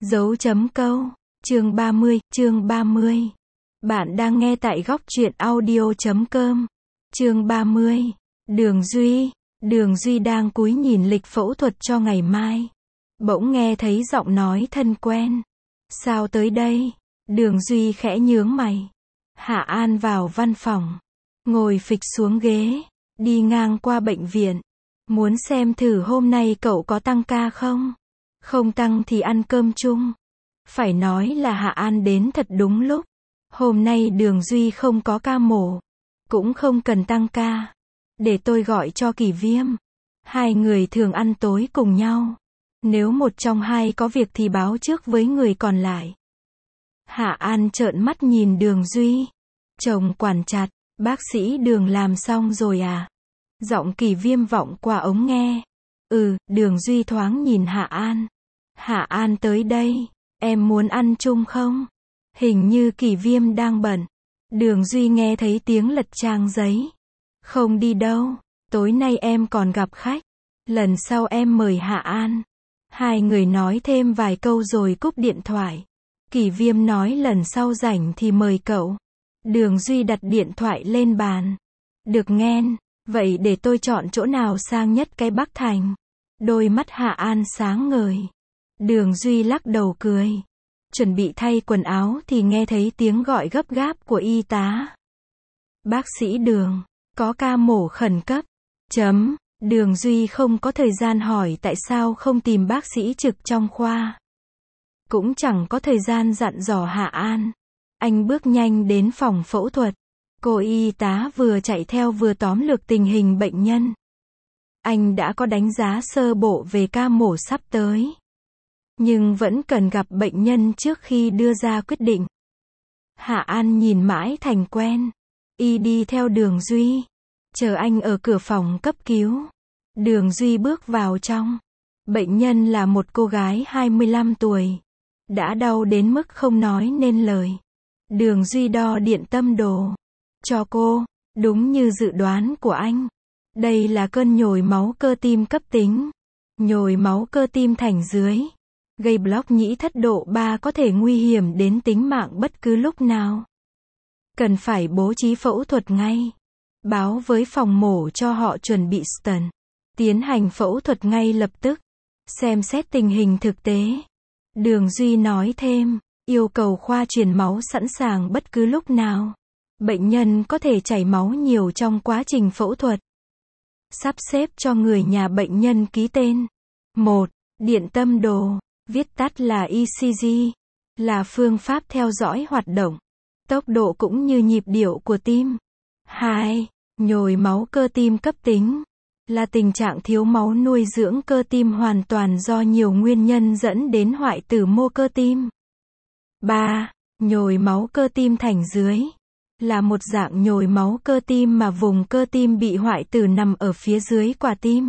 Dấu chấm câu. Chương 30. Bạn đang nghe tại góc truyện audio.com. Chương 30. Đường Duy đang cúi nhìn lịch phẫu thuật cho ngày mai. Bỗng nghe thấy giọng nói thân quen. Sao tới đây? Đường Duy khẽ nhướng mày. Hạ An vào văn phòng. Ngồi phịch xuống ghế. Đi ngang qua bệnh viện. Muốn xem thử hôm nay cậu có tăng ca không? Không tăng thì ăn cơm chung. Phải nói là Hạ An đến thật đúng lúc. Hôm nay Đường Duy không có ca mổ. Cũng không cần tăng ca. Để tôi gọi cho Kỳ Viêm. Hai người thường ăn tối cùng nhau. Nếu một trong hai có việc thì báo trước với người còn lại. Hạ An trợn mắt nhìn Đường Duy. Chồng quản chặt, bác sĩ Đường làm xong rồi à? Giọng Kỳ Viêm vọng qua ống nghe. Đường Duy thoáng nhìn Hạ An. Hạ An tới đây, em muốn ăn chung không? Hình như Kỳ Viêm đang bận. Đường Duy nghe thấy tiếng lật trang giấy. Không đi đâu, tối nay em còn gặp khách. Lần sau em mời Hạ An. Hai người nói thêm vài câu rồi cúp điện thoại. Kỳ Viêm nói lần sau rảnh thì mời cậu. Đường Duy đặt điện thoại lên bàn. Được nghen, vậy để tôi chọn chỗ nào sang nhất cái Bắc Thành. Đôi mắt Hạ An sáng ngời. Đường Duy lắc đầu cười. Chuẩn bị thay quần áo thì nghe thấy tiếng gọi gấp gáp của y tá. Bác sĩ Đường, có ca mổ khẩn cấp. Đường Duy không có thời gian hỏi tại sao không tìm bác sĩ trực trong khoa. Cũng chẳng có thời gian dặn dò Hạ An. Anh bước nhanh đến phòng phẫu thuật. Cô y tá vừa chạy theo vừa tóm lược tình hình bệnh nhân. Anh đã có đánh giá sơ bộ về ca mổ sắp tới. Nhưng vẫn cần gặp bệnh nhân trước khi đưa ra quyết định. Hạ An nhìn mãi thành quen. Y đi theo Đường Duy. Chờ anh ở cửa phòng cấp cứu. Đường Duy bước vào trong. Bệnh nhân là một cô gái 25 tuổi. Đã đau đến mức không nói nên lời. Đường Duy đo điện tâm đồ. Cho cô, đúng như dự đoán của anh. Đây là cơn nhồi máu cơ tim cấp tính. Nhồi máu cơ tim thành dưới. Gây block nhĩ thất độ 3 có thể nguy hiểm đến tính mạng bất cứ lúc nào. Cần phải bố trí phẫu thuật ngay. Báo với phòng mổ cho họ chuẩn bị stent. Tiến hành phẫu thuật ngay lập tức. Xem xét tình hình thực tế. Đường Duy nói thêm, yêu cầu khoa truyền máu sẵn sàng bất cứ lúc nào. Bệnh nhân có thể chảy máu nhiều trong quá trình phẫu thuật. Sắp xếp cho người nhà bệnh nhân ký tên. 1. Điện tâm đồ, viết tắt là ECG, là phương pháp theo dõi hoạt động, tốc độ cũng như nhịp điệu của tim. 2. Nhồi máu cơ tim cấp tính, là tình trạng thiếu máu nuôi dưỡng cơ tim hoàn toàn do nhiều nguyên nhân dẫn đến hoại tử mô cơ tim. 3. Nhồi máu cơ tim thành dưới, là một dạng nhồi máu cơ tim mà vùng cơ tim bị hoại tử nằm ở phía dưới quả tim.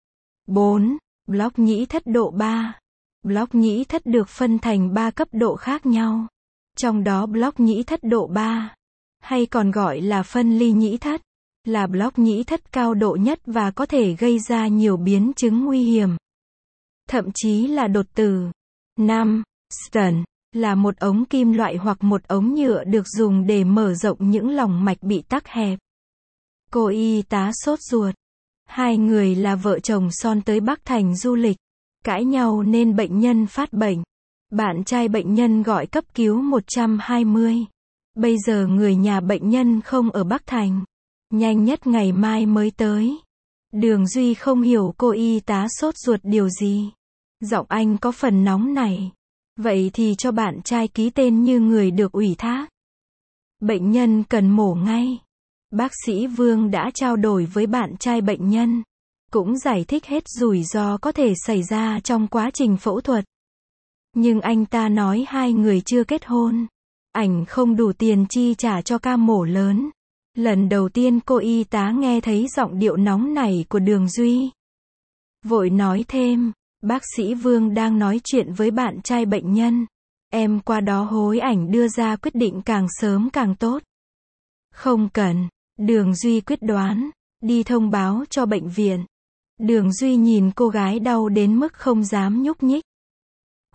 4. Block nhĩ thất độ 3. Block nhĩ thất được phân thành 3 cấp độ khác nhau. Trong đó block nhĩ thất độ 3, hay còn gọi là phân ly nhĩ thất, là block nhĩ thất cao độ nhất và có thể gây ra nhiều biến chứng nguy hiểm. Thậm chí là đột tử. 5. Stent, là một ống kim loại hoặc một ống nhựa được dùng để mở rộng những lòng mạch bị tắc hẹp. Cô y tá sốt ruột. Hai người là vợ chồng son tới Bắc Thành du lịch. Cãi nhau nên bệnh nhân phát bệnh. Bạn trai bệnh nhân gọi cấp cứu 120. Bây giờ người nhà bệnh nhân không ở Bắc Thành. Nhanh nhất ngày mai mới tới. Đường Duy không hiểu cô y tá sốt ruột điều gì. Giọng anh có phần nóng này. Vậy thì cho bạn trai ký tên như người được ủy thác. Bệnh nhân cần mổ ngay. Bác sĩ Vương đã trao đổi với bạn trai bệnh nhân. Cũng giải thích hết rủi ro có thể xảy ra trong quá trình phẫu thuật. Nhưng anh ta nói hai người chưa kết hôn. Ảnh không đủ tiền chi trả cho ca mổ lớn. Lần đầu tiên cô y tá nghe thấy giọng điệu nóng nảy của Đường Duy. Vội nói thêm, bác sĩ Vương đang nói chuyện với bạn trai bệnh nhân. Em qua đó hối ảnh đưa ra quyết định càng sớm càng tốt. Không cần, Đường Duy quyết đoán, đi thông báo cho bệnh viện. Đường Duy nhìn cô gái đau đến mức không dám nhúc nhích.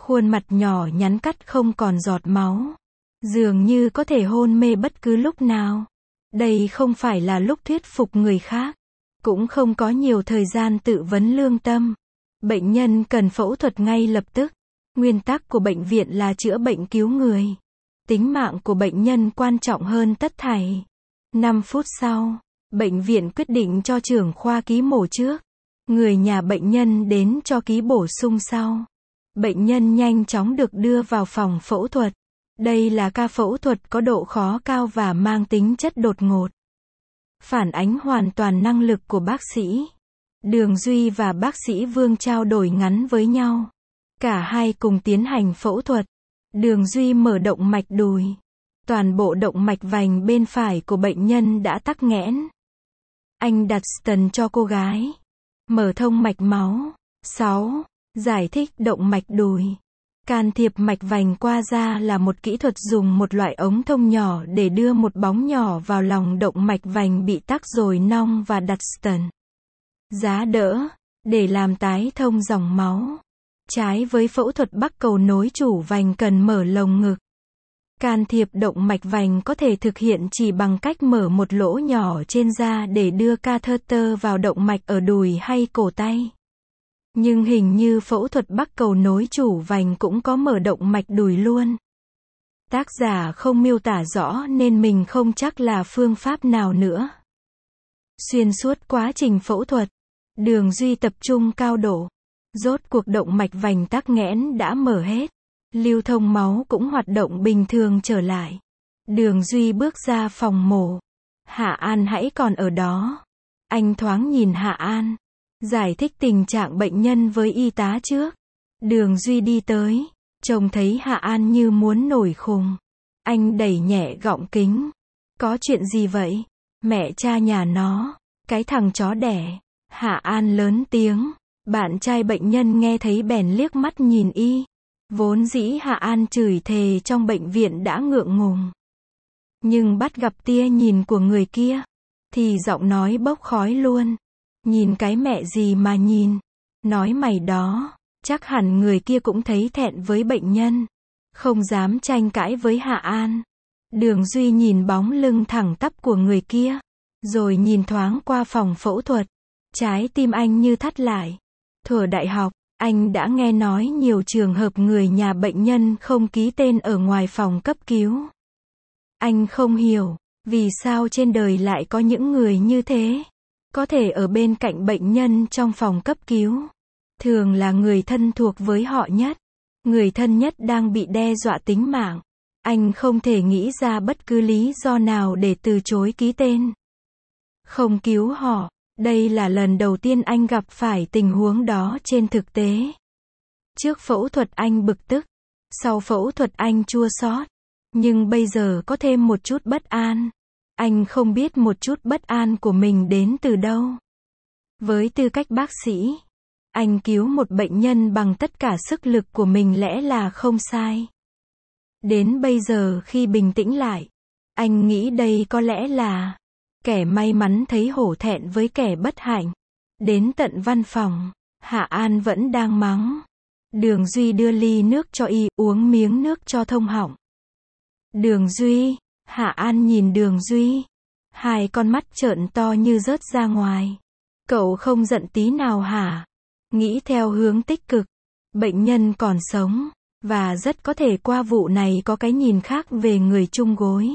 Khuôn mặt nhỏ nhắn cắt không còn giọt máu. Dường như có thể hôn mê bất cứ lúc nào. Đây không phải là lúc thuyết phục người khác. Cũng không có nhiều thời gian tự vấn lương tâm. Bệnh nhân cần phẫu thuật ngay lập tức. Nguyên tắc của bệnh viện là chữa bệnh cứu người. Tính mạng của bệnh nhân quan trọng hơn tất thảy. 5 phút sau, bệnh viện quyết định cho trưởng khoa ký mổ trước. Người nhà bệnh nhân đến cho ký bổ sung sau. Bệnh nhân nhanh chóng được đưa vào phòng phẫu thuật. Đây là ca phẫu thuật có độ khó cao và mang tính chất đột ngột. Phản ánh hoàn toàn năng lực của bác sĩ. Đường Duy và bác sĩ Vương trao đổi ngắn với nhau. Cả hai cùng tiến hành phẫu thuật. Đường Duy mở động mạch đùi. Toàn bộ động mạch vành bên phải của bệnh nhân đã tắc nghẽn. Anh đặt stent cho cô gái. Mở thông mạch máu. 6. Giải thích động mạch đùi. Can thiệp mạch vành qua da là một kỹ thuật dùng một loại ống thông nhỏ để đưa một bóng nhỏ vào lòng động mạch vành bị tắc rồi nong và đặt stent. Giá đỡ, để làm tái thông dòng máu. Trái với phẫu thuật bắc cầu nối chủ vành cần mở lồng ngực. Can thiệp động mạch vành có thể thực hiện chỉ bằng cách mở một lỗ nhỏ trên da để đưa catheter vào động mạch ở đùi hay cổ tay. Nhưng hình như phẫu thuật bắc cầu nối chủ vành cũng có mở động mạch đùi luôn. Tác giả không miêu tả rõ nên mình không chắc là phương pháp nào nữa. Xuyên suốt quá trình phẫu thuật, Đường Duy tập trung cao độ. Rốt cuộc động mạch vành tắc nghẽn đã mở hết. Lưu thông máu cũng hoạt động bình thường trở lại. Đường Duy bước ra phòng mổ. Hạ An hãy còn ở đó. Anh thoáng nhìn Hạ An. Giải thích tình trạng bệnh nhân với y tá trước. Đường Duy đi tới. Trông thấy Hạ An như muốn nổi khùng. Anh đẩy nhẹ gọng kính. Có chuyện gì vậy? Mẹ cha nhà nó. Cái thằng chó đẻ. Hạ An lớn tiếng. Bạn trai bệnh nhân nghe thấy bèn liếc mắt nhìn y. Vốn dĩ Hạ An chửi thề trong bệnh viện đã ngượng ngùng. Nhưng bắt gặp tia nhìn của người kia. Thì giọng nói bốc khói luôn. Nhìn cái mẹ gì mà nhìn. Nói mày đó. Chắc hẳn người kia cũng thấy thẹn với bệnh nhân. Không dám tranh cãi với Hạ An. Đường Duy nhìn bóng lưng thẳng tắp của người kia. Rồi nhìn thoáng qua phòng phẫu thuật. Trái tim anh như thắt lại. Thuở đại học, anh đã nghe nói nhiều trường hợp người nhà bệnh nhân không ký tên ở ngoài phòng cấp cứu. Anh không hiểu, vì sao trên đời lại có những người như thế. Có thể ở bên cạnh bệnh nhân trong phòng cấp cứu. Thường là người thân thuộc với họ nhất. Người thân nhất đang bị đe dọa tính mạng. Anh không thể nghĩ ra bất cứ lý do nào để từ chối ký tên. Không cứu họ. Đây là lần đầu tiên anh gặp phải tình huống đó trên thực tế. Trước phẫu thuật anh bực tức. Sau phẫu thuật anh chua xót. Nhưng bây giờ có thêm một chút bất an. Anh không biết một chút bất an của mình đến từ đâu. Với tư cách bác sĩ, anh cứu một bệnh nhân bằng tất cả sức lực của mình lẽ là không sai. Đến bây giờ khi bình tĩnh lại, anh nghĩ đây có lẽ là kẻ may mắn thấy hổ thẹn với kẻ bất hạnh. Đến tận văn phòng, Hạ An vẫn đang mắng. Đường Duy đưa ly nước cho y, uống miếng nước cho thông họng. Đường Duy, Hạ An nhìn Đường Duy. Hai con mắt trợn to như rớt ra ngoài. Cậu không giận tí nào hả? Nghĩ theo hướng tích cực. Bệnh nhân còn sống. Và rất có thể qua vụ này có cái nhìn khác về người chung gối.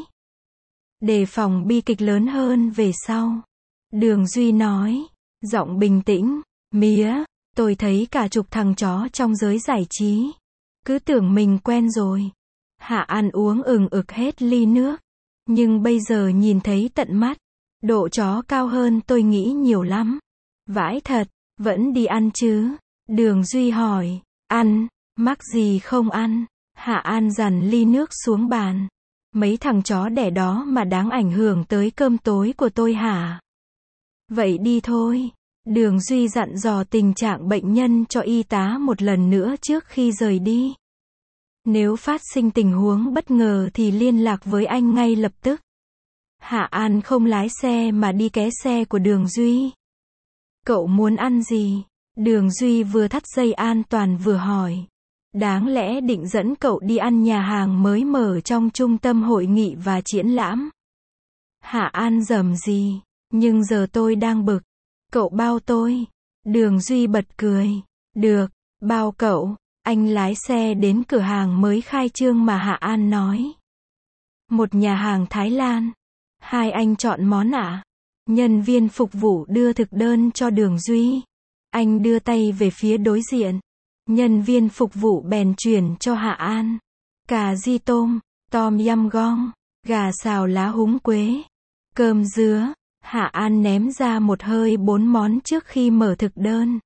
Đề phòng bi kịch lớn hơn về sau. Đường Duy nói. Giọng bình tĩnh. Mía, tôi thấy cả chục thằng chó trong giới giải trí. Cứ tưởng mình quen rồi. Hạ An uống ực hết ly nước. Nhưng bây giờ nhìn thấy tận mắt. Độ chó cao hơn tôi nghĩ nhiều lắm. Vãi thật, vẫn đi ăn chứ? Đường Duy hỏi. Ăn, mắc gì không ăn? Hạ An dằn ly nước xuống bàn. Mấy thằng chó đẻ đó mà đáng ảnh hưởng tới cơm tối của tôi hả? Vậy đi thôi. Đường Duy dặn dò tình trạng bệnh nhân cho y tá một lần nữa trước khi rời đi. Nếu phát sinh tình huống bất ngờ thì liên lạc với anh ngay lập tức. Hạ An không lái xe mà đi ké xe của Đường Duy. Cậu muốn ăn gì? Đường Duy vừa thắt dây an toàn vừa hỏi. Đáng lẽ định dẫn cậu đi ăn nhà hàng mới mở trong trung tâm hội nghị và triển lãm. Hạ An rầm gì, nhưng giờ tôi đang bực. Cậu bao tôi. Đường Duy bật cười. Được, bao cậu. Anh lái xe đến cửa hàng mới khai trương mà Hạ An nói. Một nhà hàng Thái Lan. Hai anh chọn món ạ? Nhân viên phục vụ đưa thực đơn cho Đường Duy. Anh đưa tay về phía đối diện. Nhân viên phục vụ bèn chuyển cho Hạ An. Cà ri tôm, tom yum gong, gà xào lá húng quế, cơm dứa. Hạ An ném ra một hơi 4 món trước khi mở thực đơn.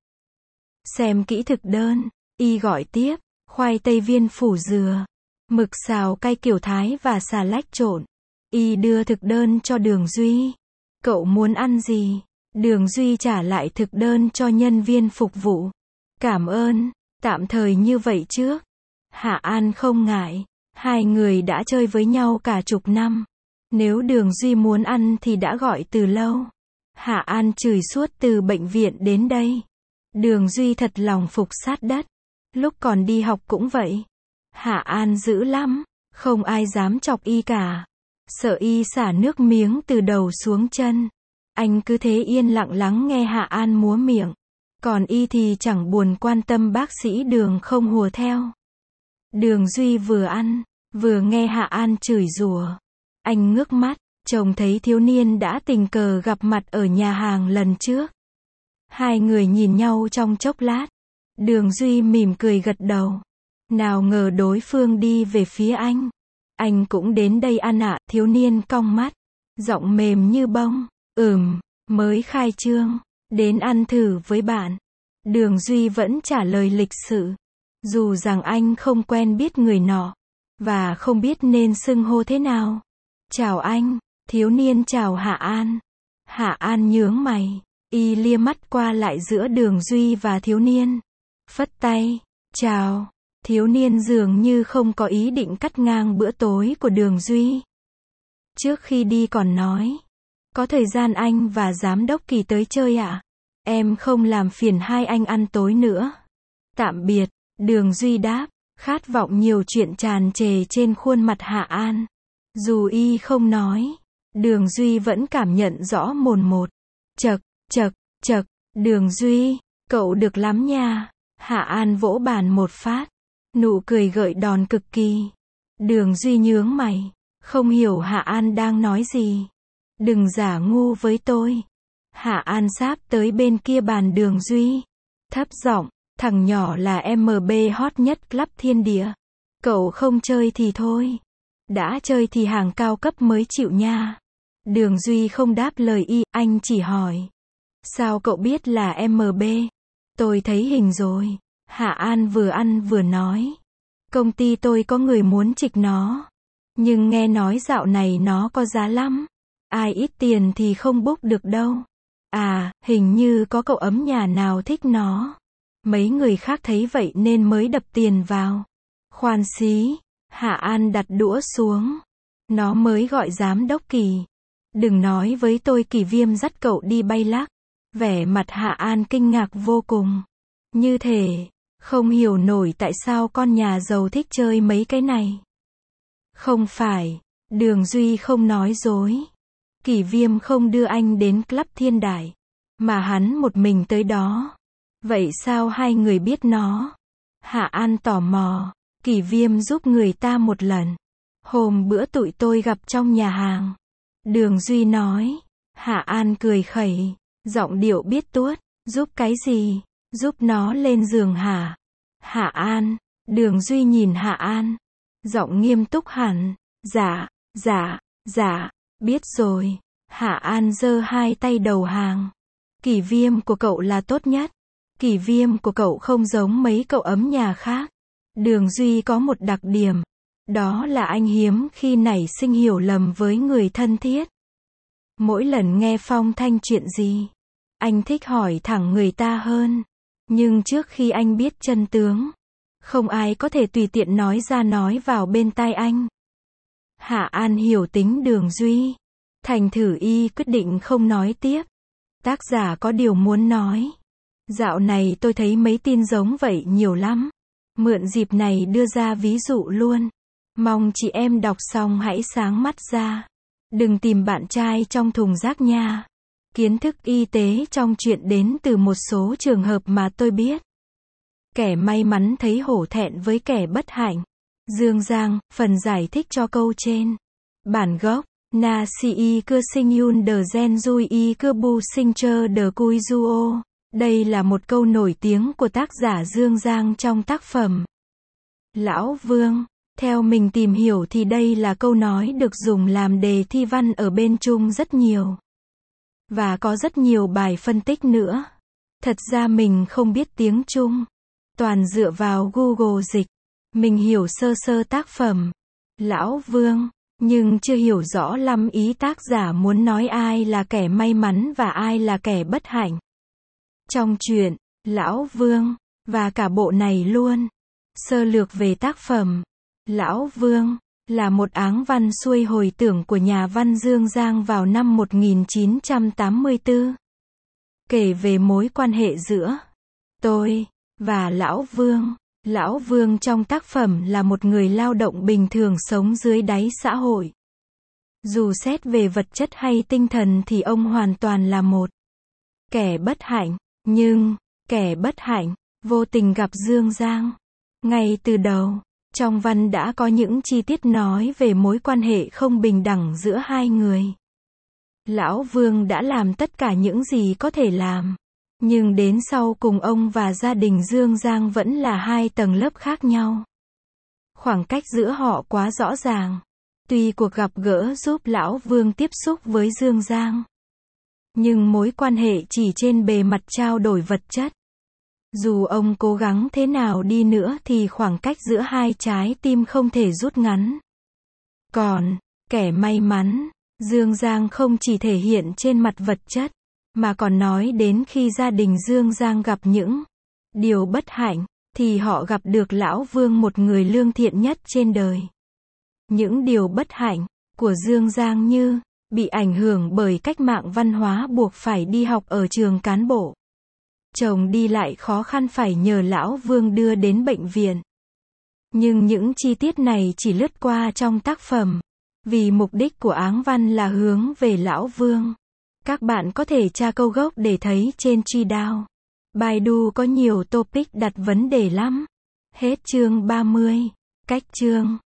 Xem kỹ thực đơn, y gọi tiếp, khoai tây viên phủ dừa, mực xào cay kiểu Thái và xà lách trộn. Y đưa thực đơn cho Đường Duy. Cậu muốn ăn gì? Đường Duy trả lại thực đơn cho nhân viên phục vụ. Cảm ơn, tạm thời như vậy trước. Hạ An không ngại, hai người đã chơi với nhau cả chục năm. Nếu Đường Duy muốn ăn thì đã gọi từ lâu. Hạ An chửi suốt từ bệnh viện đến đây. Đường Duy thật lòng phục sát đất. Lúc còn đi học cũng vậy. Hạ An dữ lắm, không ai dám chọc y cả. Sợ y xả nước miếng từ đầu xuống chân. Anh cứ thế yên lặng lắng nghe Hạ An múa miệng. Còn y thì chẳng buồn quan tâm bác sĩ Đường không hùa theo. Đường Duy vừa ăn, vừa nghe Hạ An chửi rủa. Anh ngước mắt, trông thấy thiếu niên đã tình cờ gặp mặt ở nhà hàng lần trước. Hai người nhìn nhau trong chốc lát. Đường Duy mỉm cười gật đầu. Nào ngờ đối phương đi về phía anh. Anh cũng đến đây ăn ạ? Thiếu niên cong mắt, giọng mềm như bông. Mới khai trương, đến ăn thử với bạn. Đường Duy vẫn trả lời lịch sự. Dù rằng anh không quen biết người nọ, và không biết nên xưng hô thế nào. Chào anh, thiếu niên chào Hạ An. Hạ An nhướng mày, y lia mắt qua lại giữa Đường Duy và thiếu niên. Phất tay, chào. Thiếu niên dường như không có ý định cắt ngang bữa tối của Đường Duy. Trước khi đi còn nói, có thời gian anh và giám đốc Kỳ tới chơi ạ? Em không làm phiền hai anh ăn tối nữa. Tạm biệt, Đường Duy đáp, khát vọng nhiều chuyện tràn trề trên khuôn mặt Hạ An. Dù y không nói, Đường Duy vẫn cảm nhận rõ mồn một. Chậc, Đường Duy, cậu được lắm nha. Hạ An vỗ bàn một phát. Nụ cười gợi đòn cực kỳ. Đường Duy nhướng mày, không hiểu Hạ An đang nói gì. Đừng giả ngu với tôi. Hạ An sáp tới bên kia bàn Đường Duy. Thấp giọng, thằng nhỏ là MB hot nhất club thiên địa. Cậu không chơi thì thôi. Đã chơi thì hàng cao cấp mới chịu nha. Đường Duy không đáp lời y, anh chỉ hỏi. Sao cậu biết là MB? Tôi thấy hình rồi. Hạ An vừa ăn vừa nói. Công ty tôi có người muốn trịch nó. Nhưng nghe nói dạo này nó có giá lắm. Ai ít tiền thì không book được đâu. À, hình như có cậu ấm nhà nào thích nó. Mấy người khác thấy vậy nên mới đập tiền vào. Khoan xí. Hạ An đặt đũa xuống. Nó mới gọi giám đốc Kỳ. Đừng nói với tôi Kỳ Viêm dắt cậu đi bay lắc. Vẻ mặt Hạ An kinh ngạc vô cùng. Như thể không hiểu nổi tại sao con nhà giàu thích chơi mấy cái này. Không phải. Đường Duy không nói dối. Kỳ Viêm không đưa anh đến club Thiên Đại, mà hắn một mình tới đó. Vậy sao hai người biết nó? Hạ An tò mò. Kỳ Viêm giúp người ta một lần. Hôm bữa tụi tôi gặp trong nhà hàng. Đường Duy nói. Hạ An cười khẩy, giọng điệu biết tuốt. Giúp cái gì? Giúp nó lên giường hả? Hạ An. Đường Duy nhìn Hạ An, giọng nghiêm túc hẳn. Dạ, biết rồi. Hạ An giơ hai tay đầu hàng. Kỳ Viêm của cậu là tốt nhất. Kỳ Viêm của cậu không giống mấy cậu ấm nhà khác. Đường Duy có một đặc điểm. Đó là anh hiếm khi nảy sinh hiểu lầm với người thân thiết. Mỗi lần nghe phong thanh chuyện gì, anh thích hỏi thẳng người ta hơn. Nhưng trước khi anh biết chân tướng, không ai có thể tùy tiện nói ra nói vào bên tai anh. Hạ An hiểu tính Đường Duy. Thành thử y quyết định không nói tiếp. Tác giả có điều muốn nói. Dạo này tôi thấy mấy tin giống vậy nhiều lắm. Mượn dịp này đưa ra ví dụ luôn. Mong chị em đọc xong hãy sáng mắt ra. Đừng tìm bạn trai trong thùng rác nha. Kiến thức y tế trong chuyện đến từ một số trường hợp mà tôi biết. Kẻ may mắn thấy hổ thẹn với kẻ bất hạnh. Dương Giang, phần giải thích cho câu trên. Bản gốc, Na si cơ sinh yun de gen dui cơ bu sinh chơ de kui duo. Đây là một câu nổi tiếng của tác giả Dương Giang trong tác phẩm Lão Vương. Theo mình tìm hiểu thì đây là câu nói được dùng làm đề thi văn ở bên Trung rất nhiều. Và có rất nhiều bài phân tích nữa. Thật ra mình không biết tiếng Trung. Toàn dựa vào Google dịch. Mình hiểu sơ sơ tác phẩm Lão Vương, nhưng chưa hiểu rõ lắm ý tác giả muốn nói ai là kẻ may mắn và ai là kẻ bất hạnh. Trong truyện Lão Vương, và cả bộ này luôn. Sơ lược về tác phẩm Lão Vương là một áng văn xuôi hồi tưởng của nhà văn Dương Giang vào năm 1984. Kể về mối quan hệ giữa tôi và Lão Vương. Lão Vương trong tác phẩm là một người lao động bình thường sống dưới đáy xã hội. Dù xét về vật chất hay tinh thần thì ông hoàn toàn là một kẻ bất hạnh. Nhưng, kẻ bất hạnh, vô tình gặp Dương Giang. Ngay từ đầu, trong văn đã có những chi tiết nói về mối quan hệ không bình đẳng giữa hai người. Lão Vương đã làm tất cả những gì có thể làm. Nhưng đến sau cùng ông và gia đình Dương Giang vẫn là hai tầng lớp khác nhau. Khoảng cách giữa họ quá rõ ràng. Tuy cuộc gặp gỡ giúp Lão Vương tiếp xúc với Dương Giang, nhưng mối quan hệ chỉ trên bề mặt trao đổi vật chất. Dù ông cố gắng thế nào đi nữa thì khoảng cách giữa hai trái tim không thể rút ngắn. Còn, kẻ may mắn, Dương Giang không chỉ thể hiện trên mặt vật chất, mà còn nói đến khi gia đình Dương Giang gặp những điều bất hạnh, thì họ gặp được Lão Vương, một người lương thiện nhất trên đời. Những điều bất hạnh của Dương Giang như bị ảnh hưởng bởi cách mạng văn hóa buộc phải đi học ở trường cán bộ. Chồng đi lại khó khăn phải nhờ Lão Vương đưa đến bệnh viện. Nhưng những chi tiết này chỉ lướt qua trong tác phẩm, vì mục đích của áng văn là hướng về Lão Vương. Các bạn có thể tra câu gốc để thấy trên Truedown. Baidu có nhiều topic đặt vấn đề lắm. Hết chương 30. Cách chương